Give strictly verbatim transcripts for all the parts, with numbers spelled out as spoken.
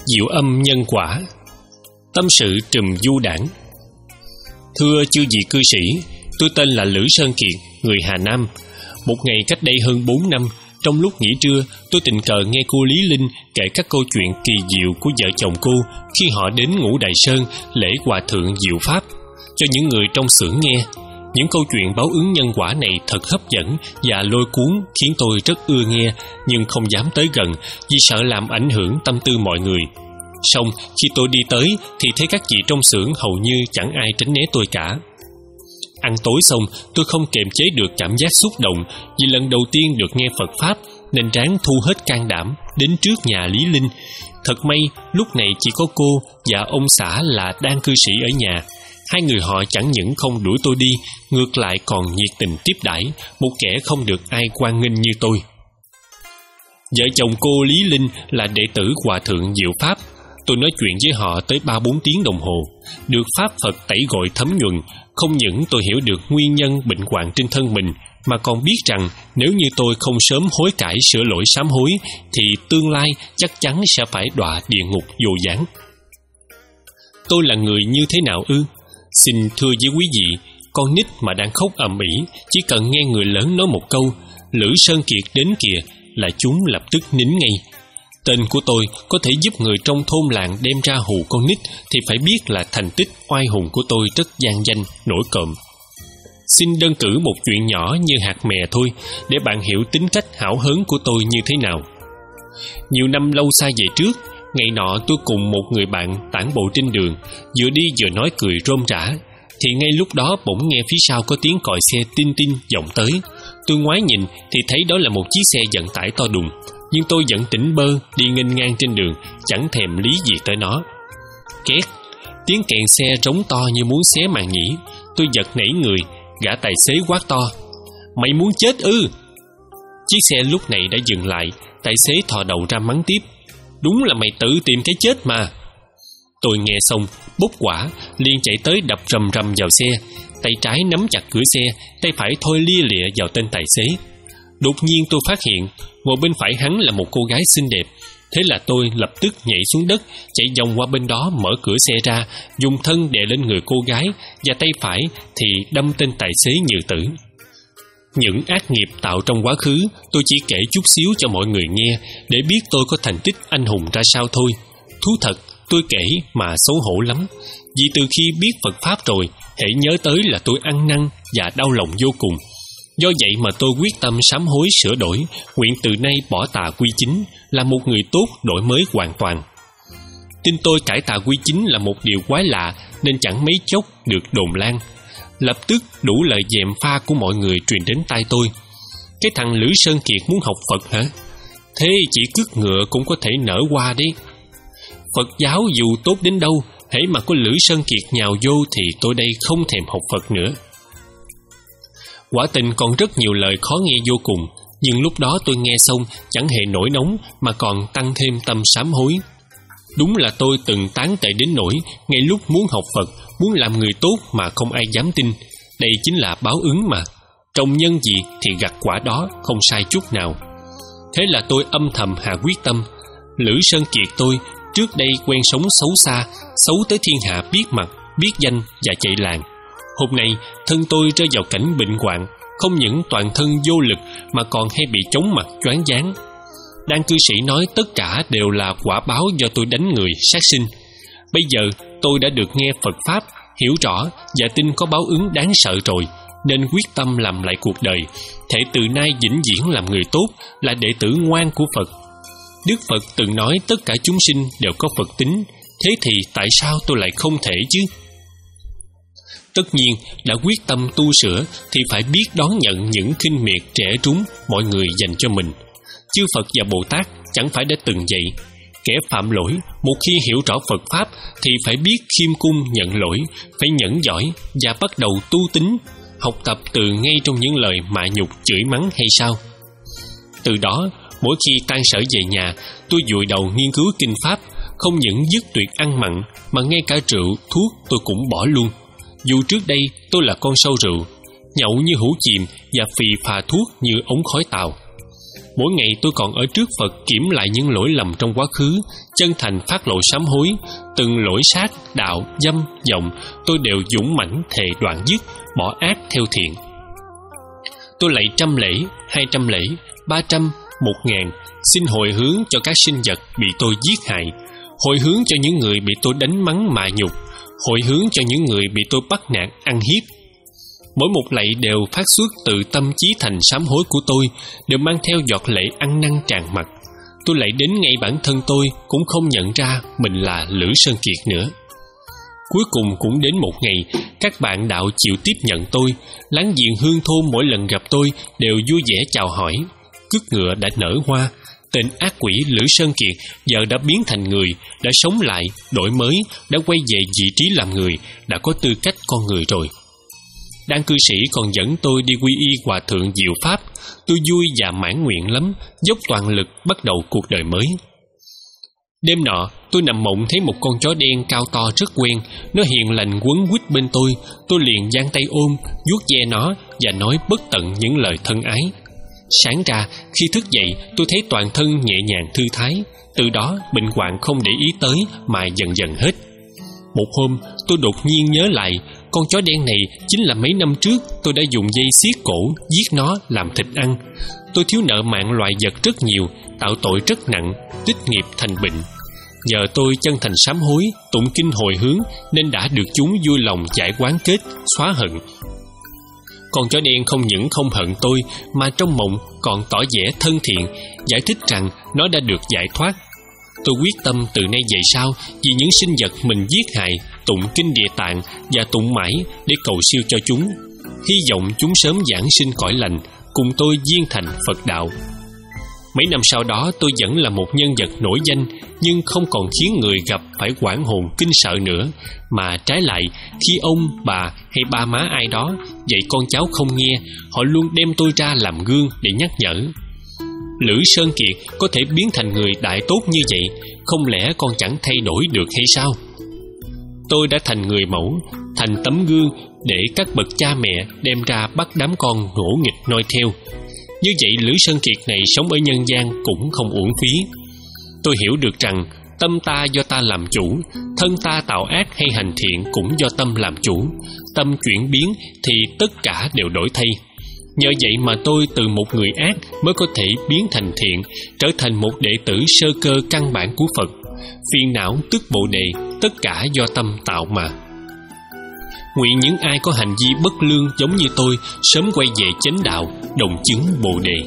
Diệu âm nhân quả. Tâm sự trùm du đảng. Thưa chư vị cư sĩ, tôi tên là Lữ Sơn Kiệt, người Hà Nam. Một ngày cách đây hơn bốn năm, trong lúc nghỉ trưa, tôi tình cờ nghe cô Lý Linh kể các câu chuyện kỳ diệu của vợ chồng cô khi họ đến Ngũ Đại Sơn lễ Hòa Thượng Diệu Pháp. Cho những người trong xưởng nghe, những câu chuyện báo ứng nhân quả này thật hấp dẫn và lôi cuốn, khiến tôi rất ưa nghe, nhưng không dám tới gần vì sợ làm ảnh hưởng tâm tư mọi người. Song khi tôi đi tới thì thấy các vị trong xưởng hầu như chẳng ai tránh né tôi cả. Ăn tối xong, tôi không kiềm chế được cảm giác xúc động vì lần đầu tiên được nghe Phật Pháp, nên ráng thu hết can đảm đến trước nhà Lý Linh. Thật may lúc này chỉ có cô và ông xã là đang cư sĩ ở nhà. Hai người họ chẳng những không đuổi tôi đi, ngược lại còn nhiệt tình tiếp đãi một kẻ không được ai hoan nghênh như tôi. Vợ chồng cô Lý Linh là đệ tử Hòa Thượng Diệu Pháp. Tôi nói chuyện với họ tới ba bốn tiếng đồng hồ, được Pháp Phật tẩy gọi thấm nhuần. Không những tôi hiểu được nguyên nhân bệnh hoạn trên thân mình, mà còn biết rằng nếu như tôi không sớm hối cải sửa lỗi sám hối, thì tương lai chắc chắn sẽ phải đọa địa ngục vô gián. Tôi là người như thế nào ư? Xin thưa với quý vị, con nít mà đang khóc ầm ĩ, chỉ cần nghe người lớn nói một câu Lữ Sơn Kiệt đến kìa là chúng lập tức nín ngay. Tên của tôi có thể giúp người trong thôn làng đem ra hù con nít thì phải biết là thành tích oai hùng của tôi rất vang danh, nổi cộm. Xin đơn cử một chuyện nhỏ như hạt mè thôi, để bạn hiểu tính cách hão hớn của tôi như thế nào. Nhiều năm lâu xa về trước, ngày nọ tôi cùng một người bạn tản bộ trên đường, vừa đi vừa nói cười rôm rả, thì ngay lúc đó bỗng nghe phía sau có tiếng còi xe tin tin vọng tới. Tôi ngoái nhìn thì thấy đó là một chiếc xe vận tải to đùng, nhưng tôi vẫn tỉnh bơ đi nghênh ngang trên đường, chẳng thèm lý gì tới nó. Két, tiếng kèn xe rống to như muốn xé màn nhĩ. Tôi giật nảy người, gã tài xế quát to: "Mày muốn chết ư?" Chiếc xe lúc này đã dừng lại. Tài xế thò đầu ra mắng tiếp: "Đúng là mày tự tìm cái chết mà." Tôi nghe xong bốc quả, liền chạy tới đập rầm rầm vào xe. Tay trái nắm chặt cửa xe, tay phải thôi lia lịa vào tên tài xế. Đột nhiên tôi phát hiện ngồi bên phải hắn là một cô gái xinh đẹp. Thế là tôi lập tức nhảy xuống đất, chạy vòng qua bên đó, mở cửa xe ra, dùng thân đè lên người cô gái, và tay phải thì đâm tên tài xế như tử. Những ác nghiệp tạo trong quá khứ tôi chỉ kể chút xíu cho mọi người nghe, để biết tôi có thành tích anh hùng ra sao thôi. Thú thật, tôi kể mà xấu hổ lắm, vì từ khi biết Phật Pháp rồi, hễ nhớ tới là tôi ăn năn và đau lòng vô cùng. Do vậy mà tôi quyết tâm sám hối sửa đổi, nguyện từ nay bỏ tà quy chính, là một người tốt, đổi mới hoàn toàn. Tin tôi cải tà quy chính là một điều quái lạ, nên chẳng mấy chốc được đồn lan. Lập tức đủ lời gièm pha của mọi người truyền đến tai tôi: "Cái thằng Lữ Sơn Kiệt muốn học Phật hả? Thế chỉ cước ngựa cũng có thể nở hoa đấy. Phật giáo dù tốt đến đâu, hễ mà có Lữ Sơn Kiệt nhào vô thì tôi đây không thèm học Phật nữa." Quả tình còn rất nhiều lời khó nghe vô cùng, nhưng lúc đó tôi nghe xong chẳng hề nổi nóng, mà còn tăng thêm tâm sám hối. Đúng là tôi từng tán tệ đến nỗi ngay lúc muốn học Phật, muốn làm người tốt mà không ai dám tin. Đây chính là báo ứng mà. Trồng nhân gì thì gặt quả đó, không sai chút nào. Thế là tôi âm thầm hạ quyết tâm. Lữ Sơn Kiệt tôi trước đây quen sống xấu xa, xấu tới thiên hạ biết mặt, biết danh và chạy làng. Hôm nay thân tôi rơi vào cảnh bệnh hoạn, không những toàn thân vô lực mà còn hay bị chóng mặt choáng váng. Đan cư sĩ nói tất cả đều là quả báo do tôi đánh người sát sinh. Bây giờ tôi đã được nghe Phật Pháp, hiểu rõ và tin có báo ứng đáng sợ rồi, nên quyết tâm làm lại cuộc đời, thể từ nay vĩnh viễn làm người tốt, là đệ tử ngoan của Phật. Đức Phật từng nói tất cả chúng sinh đều có Phật tính, thế thì tại sao tôi lại không thể chứ? Tất nhiên, đã quyết tâm tu sửa thì phải biết đón nhận những khinh miệt trẻ trúng mọi người dành cho mình. Chư Phật và Bồ Tát chẳng phải đã từng vậy. Kẻ phạm lỗi, một khi hiểu rõ Phật Pháp thì phải biết khiêm cung nhận lỗi, phải nhẫn giỏi và bắt đầu tu tín, học tập từ ngay trong những lời mạ nhục chửi mắng hay sao. Từ đó, mỗi khi tan sở về nhà, tôi vùi đầu nghiên cứu kinh Pháp, không những dứt tuyệt ăn mặn mà ngay cả rượu, thuốc tôi cũng bỏ luôn. Dù trước đây tôi là con sâu rượu, nhậu như hũ chìm và phì phà thuốc như ống khói tàu. Mỗi ngày tôi còn ở trước Phật kiểm lại những lỗi lầm trong quá khứ, chân thành phát lộ sám hối. Từng lỗi sát, đạo, dâm, vọng, tôi đều dũng mãnh thề đoạn dứt, bỏ ác theo thiện. Tôi lạy trăm lễ, hai trăm lễ, ba trăm, một ngàn, xin hồi hướng cho các sinh vật bị tôi giết hại, hồi hướng cho những người bị tôi đánh mắng mạ nhục, hồi hướng cho những người bị tôi bắt nạt ăn hiếp. Mỗi một lạy đều phát xuất từ tâm chí thành sám hối của tôi, đều mang theo giọt lệ ăn năn tràn mặt. Tôi lạy đến ngay bản thân tôi cũng không nhận ra mình là Lữ Sơn Kiệt nữa. Cuối cùng cũng đến một ngày, các bạn đạo chịu tiếp nhận tôi. Láng giềng hương thôn mỗi lần gặp tôi đều vui vẻ chào hỏi. Cứt ngựa đã nở hoa. Tên ác quỷ Lữ Sơn Kiệt giờ đã biến thành người, đã sống lại, đổi mới, đã quay về vị trí làm người, đã có tư cách con người rồi. Đan cư sĩ còn dẫn tôi đi quy y Hòa Thượng Diệu Pháp. Tôi vui và mãn nguyện lắm, dốc toàn lực bắt đầu cuộc đời mới. Đêm nọ, tôi nằm mộng thấy một con chó đen cao to rất quen. Nó hiền lành quấn quýt bên tôi. Tôi liền giang tay ôm, vuốt ve nó và nói bất tận những lời thân ái. Sáng ra, khi thức dậy, tôi thấy toàn thân nhẹ nhàng thư thái. Từ đó, bệnh hoạn không để ý tới mà dần dần hết. Một hôm, tôi đột nhiên nhớ lại, con chó đen này chính là mấy năm trước tôi đã dùng dây xiết cổ giết nó làm thịt ăn. Tôi thiếu nợ mạng loài vật rất nhiều, tạo tội rất nặng, tích nghiệp thành bệnh. Nhờ tôi chân thành sám hối, tụng kinh hồi hướng nên đã được chúng vui lòng giải oán kết, xóa hận. Con chó đen không những không hận tôi mà trong mộng còn tỏ vẻ thân thiện, giải thích rằng nó đã được giải thoát. Tôi quyết tâm từ nay về sau vì những sinh vật mình giết hại, tụng kinh Địa Tạng và tụng mãi để cầu siêu cho chúng, hy vọng chúng sớm giảng sinh cõi lành, cùng tôi viên thành Phật đạo. Mấy năm sau đó tôi vẫn là một nhân vật nổi danh, nhưng không còn khiến người gặp phải hoảng hồn kinh sợ nữa, mà trái lại khi ông, bà hay ba má ai đó dạy con cháu không nghe, họ luôn đem tôi ra làm gương để nhắc nhở. Lữ Sơn Kiệt có thể biến thành người đại tốt như vậy, không lẽ con chẳng thay đổi được hay sao? Tôi đã thành người mẫu, thành tấm gương để các bậc cha mẹ đem ra bắt đám con ngỗ nghịch noi theo. Như vậy Lữ Sơn Kiệt này sống ở nhân gian cũng không uổng phí. Tôi hiểu được rằng tâm ta do ta làm chủ, thân ta tạo ác hay hành thiện cũng do tâm làm chủ. Tâm chuyển biến thì tất cả đều đổi thay. Nhờ vậy mà tôi từ một người ác mới có thể biến thành thiện, trở thành một đệ tử sơ cơ căn bản của Phật. Phiền não tức bồ đề, tất cả do tâm tạo mà. Nguyện những ai có hành vi bất lương giống như tôi sớm quay về chánh đạo, đồng chứng bồ đề.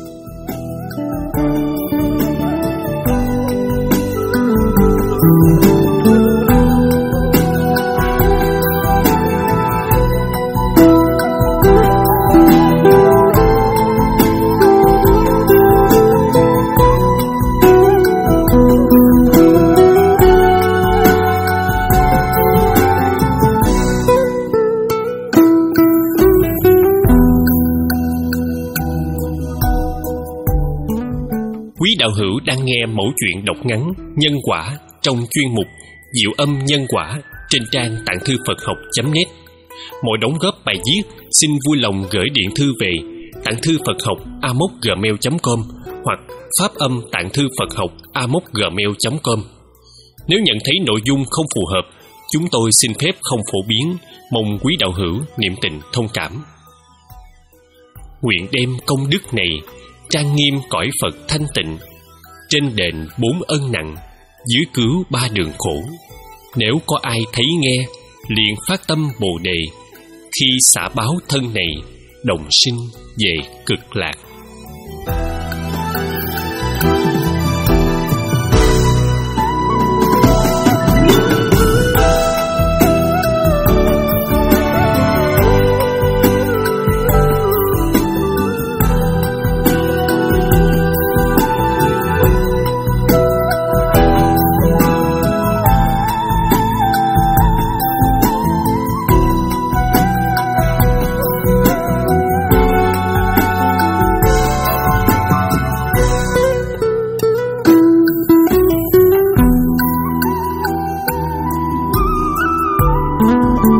Quý đạo hữu đang nghe mẫu chuyện đọc ngắn Nhân Quả trong chuyên mục Diệu Âm Nhân Quả trên trang tạng thư Phật học chấm net. Mọi đóng góp bài viết xin vui lòng gửi điện thư về tạng thư Phật học a mốc gmail chấm com hoặc phát âm tạng thư Phật học a mốc gmail chấm com. Nếu nhận thấy nội dung không phù hợp, chúng tôi xin phép không phổ biến, mong quý đạo hữu niệm tình thông cảm. Nguyện đem công đức này trang nghiêm cõi Phật thanh tịnh, trên đền bốn ân nặng, dưới cứu ba đường khổ. Nếu có ai thấy nghe, liền phát tâm bồ đề, khi xả báo thân này, đồng sinh về cực lạc. Thank you.